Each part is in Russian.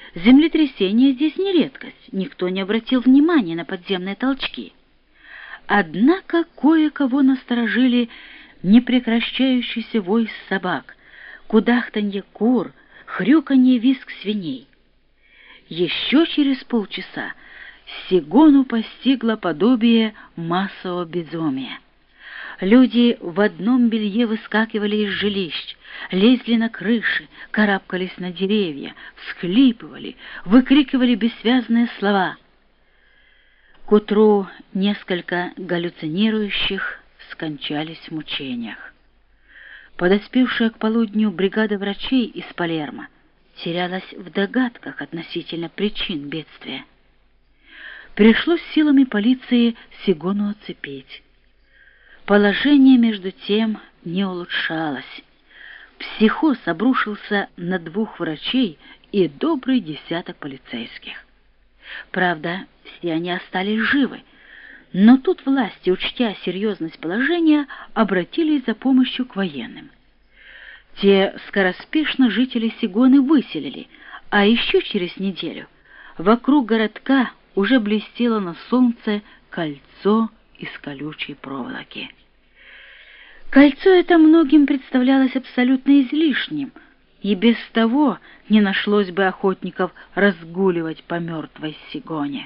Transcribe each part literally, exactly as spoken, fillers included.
Землетрясения здесь не редкость, никто не обратил внимания на подземные толчки. Однако кое-кого насторожили непрекращающийся вой собак, кудахтанье кур, хрюканье, визг свиней. Еще через полчаса Сигону постигло подобие массового безумия. Люди в одном белье выскакивали из жилищ, лезли на крыши, карабкались на деревья, всхлипывали, выкрикивали бессвязные слова. К утру несколько галлюцинирующих скончались в мучениях. Подоспевшая к полудню бригада врачей из Палермо терялась в догадках относительно причин бедствия. Пришлось силами полиции Сигону оцепить. Положение между тем не улучшалось. Психоз обрушился на двух врачей и добрый десяток полицейских. Правда, все они остались живы, но тут власти, учтя серьезность положения, обратились за помощью к военным. Те скороспешно жителей Сигоны выселили, а еще через неделю вокруг городка уже блестело на солнце кольцо из колючей проволоки. Кольцо это многим представлялось абсолютно излишним, и без того не нашлось бы охотников разгуливать по мертвой Сигоне.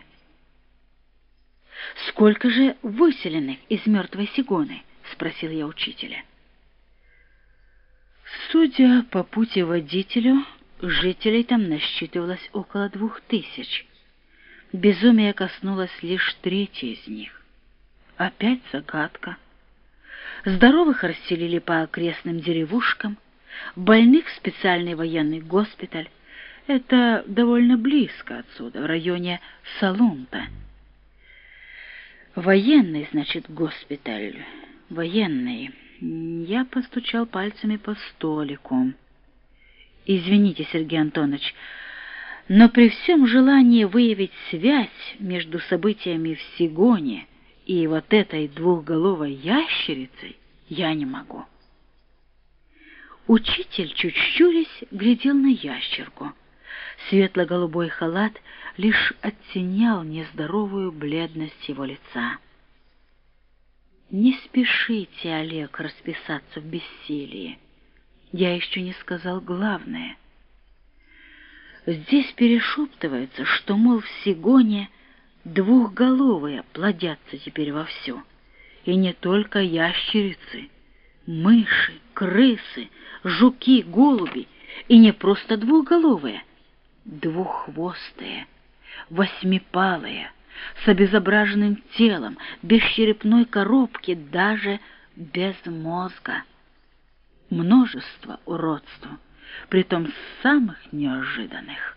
«Сколько же выселенных из мертвой Сигоны?» — спросил я учителя. Судя по путеводителю, жителей там насчитывалось около двух тысяч. Безумие коснулось лишь трети из них. Опять загадка. Здоровых расселили по окрестным деревушкам, больных в специальный военный госпиталь. Это довольно близко отсюда, в районе Салунта. Военный, значит, госпиталь. Военный. Я постучал пальцами по столику. Извините, Сергей Антонович, но при всем желании выявить связь между событиями в Сигоне и вот этой двухголовой ящерицей я не могу. Учитель, чуть щурясь, глядел на ящерку. Светло-голубой халат лишь оттенял нездоровую бледность его лица. «Не спешите, Олег, расписаться в бессилии. Я еще не сказал главное. Здесь перешептывается, что, мол, в Сигоне двухголовые плодятся теперь вовсю. И не только ящерицы, мыши, крысы, жуки, голуби, и не просто двухголовые, двуххвостые, восьмипалые, с обезображенным телом, без черепной коробки, даже без мозга. Множество уродств, притом самых неожиданных.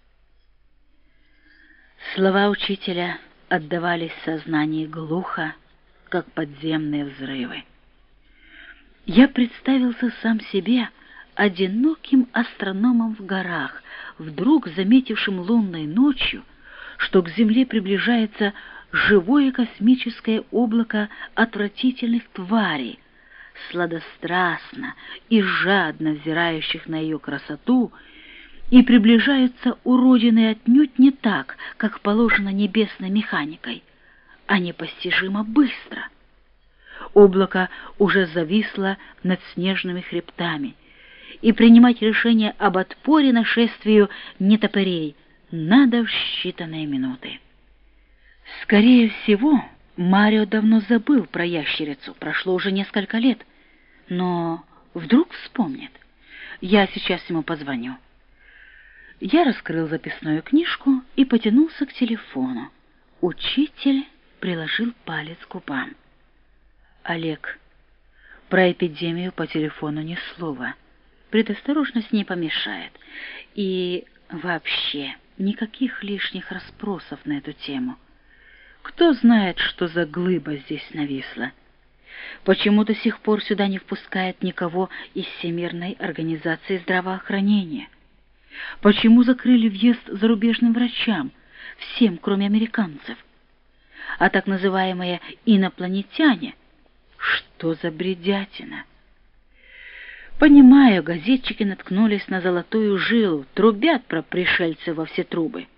Слова учителя отдавались в сознании глухо, как подземные взрывы. Я представился сам себе одиноким астрономом в горах, вдруг заметившим лунной ночью, что к Земле приближается живое космическое облако отвратительных тварей, сладострастно и жадно взирающих на ее красоту, и приближаются уродины отнюдь не так, как положено небесной механикой, а непостижимо быстро. Облако уже зависло над снежными хребтами, и принимать решение об отпоре нашествию нетопырей надо в считанные минуты. Скорее всего, Марио давно забыл про ящерицу, прошло уже несколько лет, но вдруг вспомнит. Я сейчас ему позвоню. Я раскрыл записную книжку и потянулся к телефону. Учитель приложил палец к губам. «Олег, про эпидемию по телефону ни слова. Предосторожность не помешает. И вообще никаких лишних расспросов на эту тему. Кто знает, что за глыба здесь нависла? Почему до сих пор сюда не впускает никого из Всемирной организации здравоохранения? Почему закрыли въезд зарубежным врачам, всем, кроме американцев? А так называемые инопланетяне — что за бредятина? Понимаю, газетчики наткнулись на золотую жилу, трубят про пришельцев во все трубы.